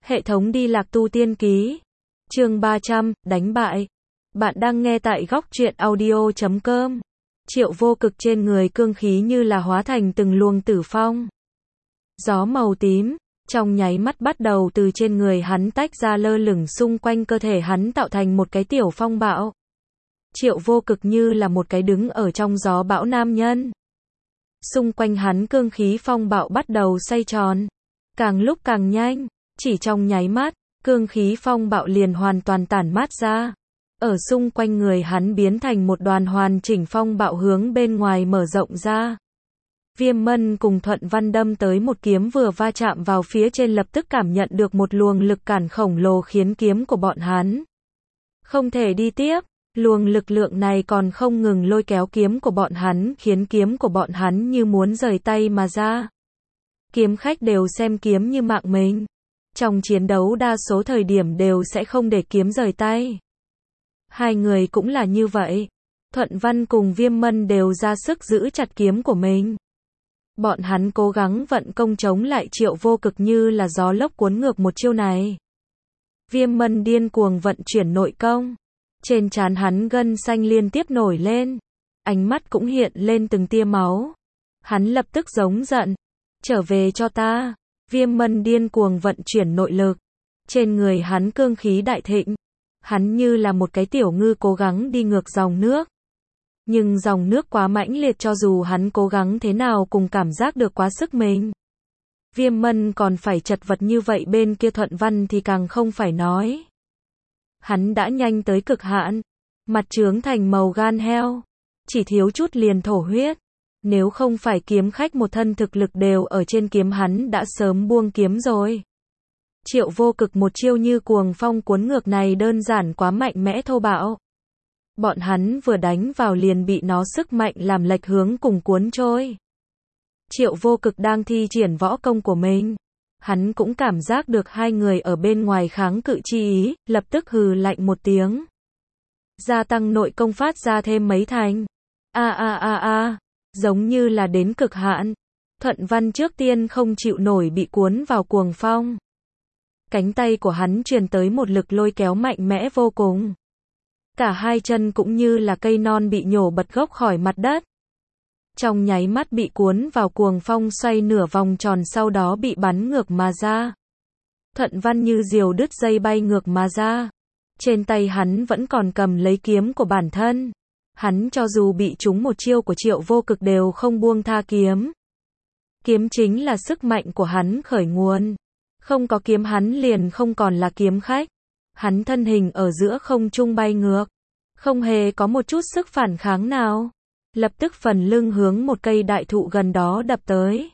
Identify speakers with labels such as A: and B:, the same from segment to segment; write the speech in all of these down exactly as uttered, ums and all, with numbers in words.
A: Hệ thống đi lạc tu tiên ký. Chương ba trăm, đánh bại. Bạn đang nghe tại góc truyện audio chấm com. Triệu Vô Cực trên người cương khí như là hóa thành từng luồng tử phong. Gió màu tím, trong nháy mắt bắt đầu từ trên người hắn tách ra lơ lửng xung quanh cơ thể hắn tạo thành một cái tiểu phong bạo. Triệu Vô Cực như là một cái đứng ở trong gió bão nam nhân. Xung quanh hắn cương khí phong bạo bắt đầu xoay tròn. Càng lúc càng nhanh, chỉ trong nháy mắt, cương khí phong bạo liền hoàn toàn tản mát ra. Ở xung quanh người hắn biến thành một đoàn hoàn chỉnh phong bạo hướng bên ngoài mở rộng ra. Viêm Mân cùng Thuận Văn đâm tới một kiếm vừa va chạm vào phía trên lập tức cảm nhận được một luồng lực cản khổng lồ khiến kiếm của bọn hắn không thể đi tiếp. Luồng lực lượng này còn không ngừng lôi kéo kiếm của bọn hắn khiến kiếm của bọn hắn như muốn rời tay mà ra. Kiếm khách đều xem kiếm như mạng mình. Trong chiến đấu đa số thời điểm đều sẽ không để kiếm rời tay. Hai người cũng là như vậy. Thuận Văn cùng Viêm Mân đều ra sức giữ chặt kiếm của mình. Bọn hắn cố gắng vận công chống lại Triệu Vô Cực như là gió lốc cuốn ngược một chiêu này. Viêm Mân điên cuồng vận chuyển nội công. Trên trán hắn gân xanh liên tiếp nổi lên. Ánh mắt cũng hiện lên từng tia máu. Hắn lập tức giống giận. Trở về cho ta. Viêm Mân điên cuồng vận chuyển nội lực. Trên người hắn cương khí đại thịnh. Hắn như là một cái tiểu ngư cố gắng đi ngược dòng nước. Nhưng dòng nước quá mãnh liệt cho dù hắn cố gắng thế nào cũng cảm giác được quá sức mình. Viêm Mân còn phải chật vật như vậy bên kia Thuận Văn thì càng không phải nói. Hắn đã nhanh tới cực hạn. Mặt trướng thành màu gan heo. Chỉ thiếu chút liền thổ huyết. Nếu không phải kiếm khách một thân thực lực đều ở trên kiếm hắn đã sớm buông kiếm rồi. Triệu Vô Cực một chiêu như cuồng phong cuốn ngược này đơn giản quá mạnh mẽ thô bạo. Bọn hắn vừa đánh vào liền bị nó sức mạnh làm lệch hướng cùng cuốn trôi. Triệu Vô Cực đang thi triển võ công của mình. Hắn cũng cảm giác được hai người ở bên ngoài kháng cự chi ý, lập tức hừ lạnh một tiếng. Gia tăng nội công phát ra thêm mấy thành. A a a a, giống như là đến cực hạn. Thuận Văn trước tiên không chịu nổi bị cuốn vào cuồng phong. Cánh tay của hắn truyền tới một lực lôi kéo mạnh mẽ vô cùng. Cả hai chân cũng như là cây non bị nhổ bật gốc khỏi mặt đất. Trong nháy mắt bị cuốn vào cuồng phong xoay nửa vòng tròn sau đó bị bắn ngược mà ra. Thuận Văn như diều đứt dây bay ngược mà ra. Trên tay hắn vẫn còn cầm lấy kiếm của bản thân. Hắn cho dù bị trúng một chiêu của Triệu Vô Cực đều không buông tha kiếm. Kiếm chính là sức mạnh của hắn khởi nguồn. Không có kiếm hắn liền không còn là kiếm khách. Hắn thân hình ở giữa không trung bay ngược. Không hề có một chút sức phản kháng nào. Lập tức phần lưng hướng một cây đại thụ gần đó đập tới.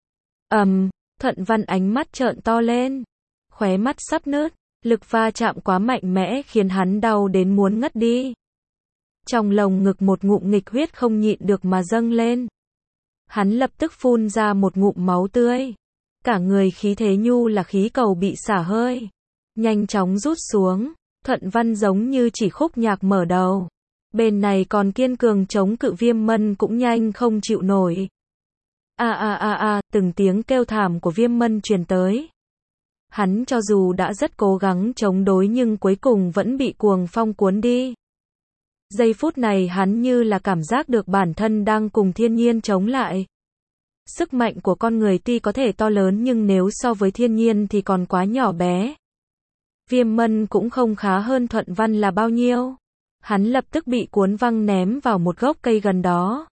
A: Ầm, um, Thuận Văn ánh mắt trợn to lên. Khóe mắt sắp nứt. Lực va chạm quá mạnh mẽ khiến hắn đau đến muốn ngất đi. Trong lồng ngực một ngụm nghịch huyết không nhịn được mà dâng lên. Hắn lập tức phun ra một ngụm máu tươi. Cả người khí thế nhu là khí cầu bị xả hơi. Nhanh chóng rút xuống. Thuận Văn giống như chỉ khúc nhạc mở đầu. Bên này còn kiên cường chống cự Viêm Mân cũng nhanh không chịu nổi. A a a a, từng tiếng kêu thảm của Viêm Mân truyền tới. Hắn cho dù đã rất cố gắng chống đối nhưng cuối cùng vẫn bị cuồng phong cuốn đi. Giây phút này hắn như là cảm giác được bản thân đang cùng thiên nhiên chống lại. Sức mạnh của con người tuy có thể to lớn nhưng nếu so với thiên nhiên thì còn quá nhỏ bé. Viêm Mân cũng không khá hơn Thuận Văn là bao nhiêu. Hắn lập tức bị cuốn văng ném vào một gốc cây gần đó.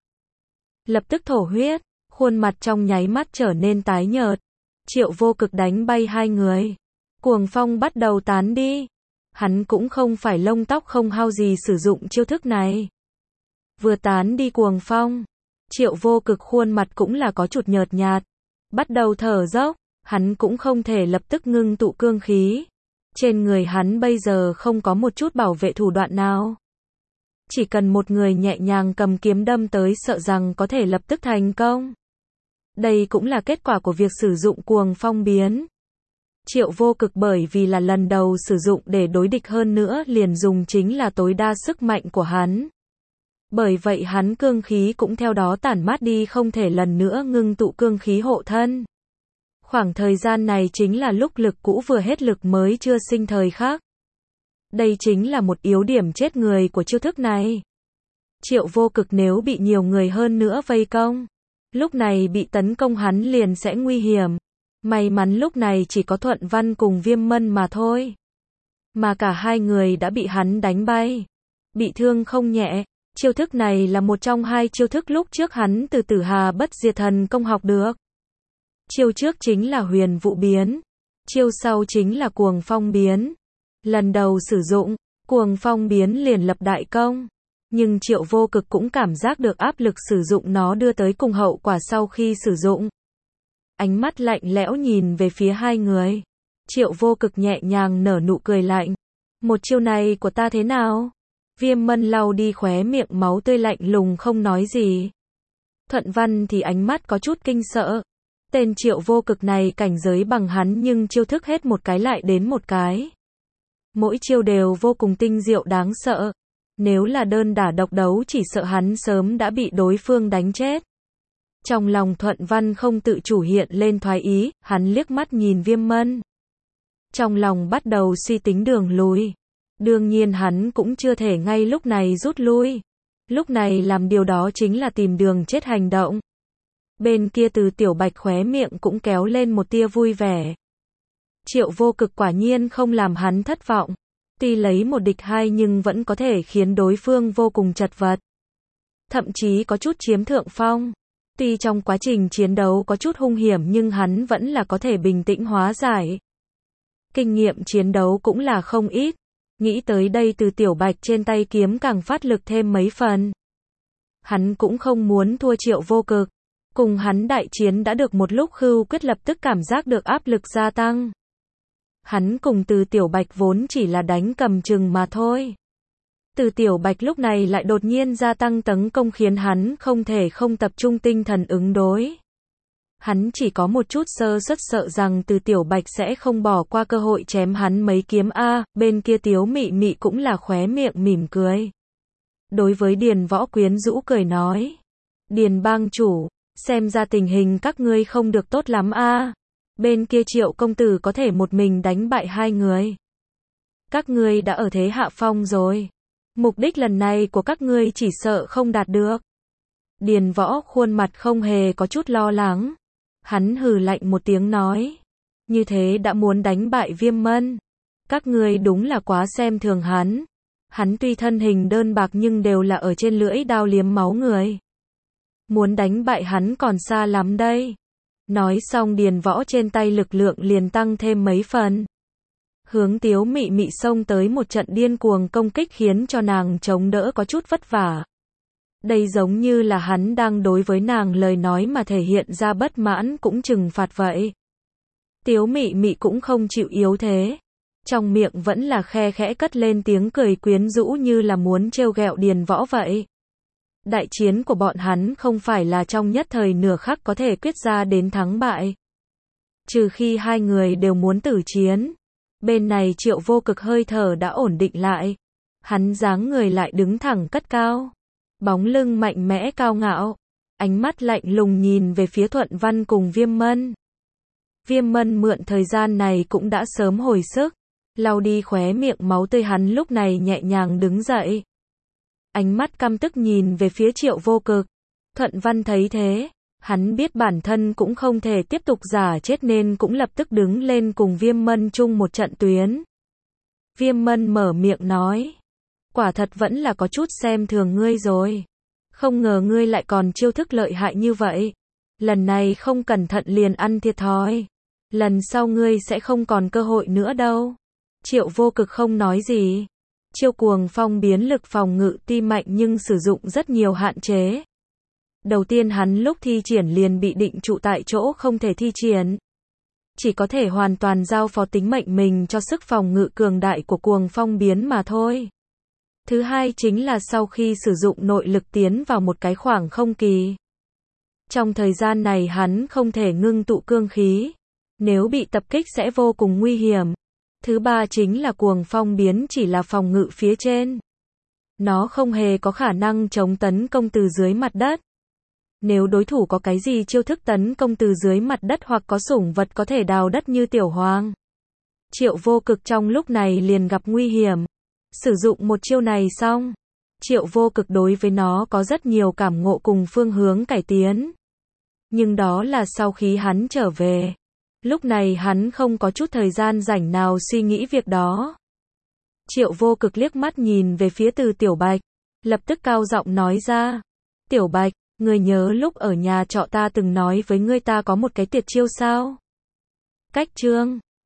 A: Lập tức thổ huyết, khuôn mặt trong nháy mắt trở nên tái nhợt. Triệu Vô Cực đánh bay hai người. Cuồng phong bắt đầu tán đi. Hắn cũng không phải lông tóc không hao gì sử dụng chiêu thức này. Vừa tán đi cuồng phong, Triệu Vô Cực khuôn mặt cũng là có chút nhợt nhạt. Bắt đầu thở dốc, hắn cũng không thể lập tức ngưng tụ cương khí. Trên người hắn bây giờ không có một chút bảo vệ thủ đoạn nào. Chỉ cần một người nhẹ nhàng cầm kiếm đâm tới sợ rằng có thể lập tức thành công. Đây cũng là kết quả của việc sử dụng cuồng phong biến. Triệu Vô Cực bởi vì là lần đầu sử dụng để đối địch hơn nữa liền dùng chính là tối đa sức mạnh của hắn. Bởi vậy hắn cương khí cũng theo đó tản mát đi không thể lần nữa ngưng tụ cương khí hộ thân. Khoảng thời gian này chính là lúc lực cũ vừa hết lực mới chưa sinh thời khắc. Đây chính là một yếu điểm chết người của chiêu thức này. Triệu Vô Cực nếu bị nhiều người hơn nữa vây công, lúc này bị tấn công hắn liền sẽ nguy hiểm. May mắn lúc này chỉ có Thuận Văn cùng Viêm Mân mà thôi. Mà cả hai người đã bị hắn đánh bay. Bị thương không nhẹ. Chiêu thức này là một trong hai chiêu thức lúc trước hắn từ Tử Hà Bất Diệt Thần Công học được. Chiêu trước chính là Huyền Vụ Biến. Chiêu sau chính là Cuồng Phong Biến. Lần đầu sử dụng, Cuồng Phong Biến liền lập đại công. Nhưng Triệu Vô Cực cũng cảm giác được áp lực sử dụng nó đưa tới cùng hậu quả sau khi sử dụng. Ánh mắt lạnh lẽo nhìn về phía hai người. Triệu Vô Cực nhẹ nhàng nở nụ cười lạnh. Một chiêu này của ta thế nào? Viêm Mân lau đi khóe miệng máu tươi lạnh lùng không nói gì. Thuận Văn thì ánh mắt có chút kinh sợ. Tên Triệu Vô Cực này cảnh giới bằng hắn nhưng chiêu thức hết một cái lại đến một cái. Mỗi chiêu đều vô cùng tinh diệu đáng sợ. Nếu là đơn đả độc đấu chỉ sợ hắn sớm đã bị đối phương đánh chết. Trong lòng Thuận Văn không tự chủ hiện lên thoái ý, hắn liếc mắt nhìn Viêm Mân. Trong lòng bắt đầu suy tính đường lui. Đương nhiên hắn cũng chưa thể ngay lúc này rút lui. Lúc này làm điều đó chính là tìm đường chết hành động. Bên kia Từ Tiểu Bạch khóe miệng cũng kéo lên một tia vui vẻ. Triệu Vô Cực quả nhiên không làm hắn thất vọng. Tuy lấy một địch hai nhưng vẫn có thể khiến đối phương vô cùng chật vật. Thậm chí có chút chiếm thượng phong. Tuy trong quá trình chiến đấu có chút hung hiểm nhưng hắn vẫn là có thể bình tĩnh hóa giải. Kinh nghiệm chiến đấu cũng là không ít. Nghĩ tới đây Từ Tiểu Bạch trên tay kiếm càng phát lực thêm mấy phần. Hắn cũng không muốn thua Triệu Vô Cực. Cùng hắn đại chiến đã được một lúc Khưu Quyết lập tức cảm giác được áp lực gia tăng. Hắn cùng Từ Tiểu Bạch vốn chỉ là đánh cầm chừng mà thôi. Từ Tiểu Bạch lúc này lại đột nhiên gia tăng tấn công khiến hắn không thể không tập trung tinh thần ứng đối. Hắn chỉ có một chút sơ suất sợ rằng Từ Tiểu Bạch sẽ không bỏ qua cơ hội chém hắn mấy kiếm a. Bên kia Tiếu Mị Mị cũng là khóe miệng mỉm cười. Đối với Điền Võ quyến rũ cười nói. Điền bang chủ, xem ra tình hình các ngươi không được tốt lắm a. Bên kia Triệu công tử có thể một mình đánh bại hai người. Các ngươi đã ở thế hạ phong rồi. Mục đích lần này của các ngươi chỉ sợ không đạt được. Điền Võ khuôn mặt không hề có chút lo lắng. Hắn hừ lạnh một tiếng nói. Như thế đã muốn đánh bại Viêm Mân. Các ngươi đúng là quá xem thường hắn. Hắn tuy thân hình đơn bạc nhưng đều là ở trên lưỡi đao liếm máu người. Muốn đánh bại hắn còn xa lắm đây. Nói xong Điền Võ trên tay lực lượng liền tăng thêm mấy phần. Hướng Tiếu Mị Mị xông tới một trận điên cuồng công kích khiến cho nàng chống đỡ có chút vất vả. Đây giống như là hắn đang đối với nàng lời nói mà thể hiện ra bất mãn cũng trừng phạt vậy. Tiếu Mị Mị cũng không chịu yếu thế. Trong miệng vẫn là khe khẽ cất lên tiếng cười quyến rũ như là muốn trêu ghẹo Điền Võ vậy. Đại chiến của bọn hắn không phải là trong nhất thời nửa khắc có thể quyết ra đến thắng bại. Trừ khi hai người đều muốn tử chiến. Bên này Triệu Vô Cực hơi thở đã ổn định lại. Hắn dáng người lại đứng thẳng cất cao. Bóng lưng mạnh mẽ cao ngạo. Ánh mắt lạnh lùng nhìn về phía Thuận Văn cùng Viêm Mân. Viêm Mân mượn thời gian này cũng đã sớm hồi sức. Lau đi khóe miệng máu tươi hắn lúc này nhẹ nhàng đứng dậy. Ánh mắt căm tức nhìn về phía Triệu Vô Cực. Thuận Văn thấy thế. Hắn biết bản thân cũng không thể tiếp tục giả chết nên cũng lập tức đứng lên cùng Viêm Mân chung một trận tuyến. Viêm Mân mở miệng nói. Quả thật vẫn là có chút xem thường ngươi rồi. Không ngờ ngươi lại còn chiêu thức lợi hại như vậy. Lần này không cẩn thận liền ăn thiệt thòi. Lần sau ngươi sẽ không còn cơ hội nữa đâu. Triệu Vô Cực không nói gì. Chiêu Cuồng Phong Biến lực phòng ngự tuy mạnh nhưng sử dụng rất nhiều hạn chế. Đầu tiên hắn lúc thi triển liền bị định trụ tại chỗ không thể thi triển. Chỉ có thể hoàn toàn giao phó tính mệnh mình cho sức phòng ngự cường đại của Cuồng Phong Biến mà thôi. Thứ hai chính là sau khi sử dụng nội lực tiến vào một cái khoảng không kỳ. Trong thời gian này hắn không thể ngưng tụ cương khí. Nếu bị tập kích sẽ vô cùng nguy hiểm. Thứ ba chính là Cuồng Phong Biến chỉ là phòng ngự phía trên. Nó không hề có khả năng chống tấn công từ dưới mặt đất. Nếu đối thủ có cái gì chiêu thức tấn công từ dưới mặt đất hoặc có sủng vật có thể đào đất như Tiểu Hoàng, Triệu Vô Cực trong lúc này liền gặp nguy hiểm. Sử dụng một chiêu này xong, Triệu Vô Cực đối với nó có rất nhiều cảm ngộ cùng phương hướng cải tiến. Nhưng đó là sau khi hắn trở về. Lúc này hắn không có chút thời gian rảnh nào suy nghĩ việc đó. Triệu Vô Cực liếc mắt nhìn về phía Từ Tiểu Bạch, lập tức cao giọng nói ra. Tiểu Bạch, ngươi nhớ lúc ở nhà trọ ta từng nói với ngươi ta có một cái tuyệt chiêu sao? Cách chương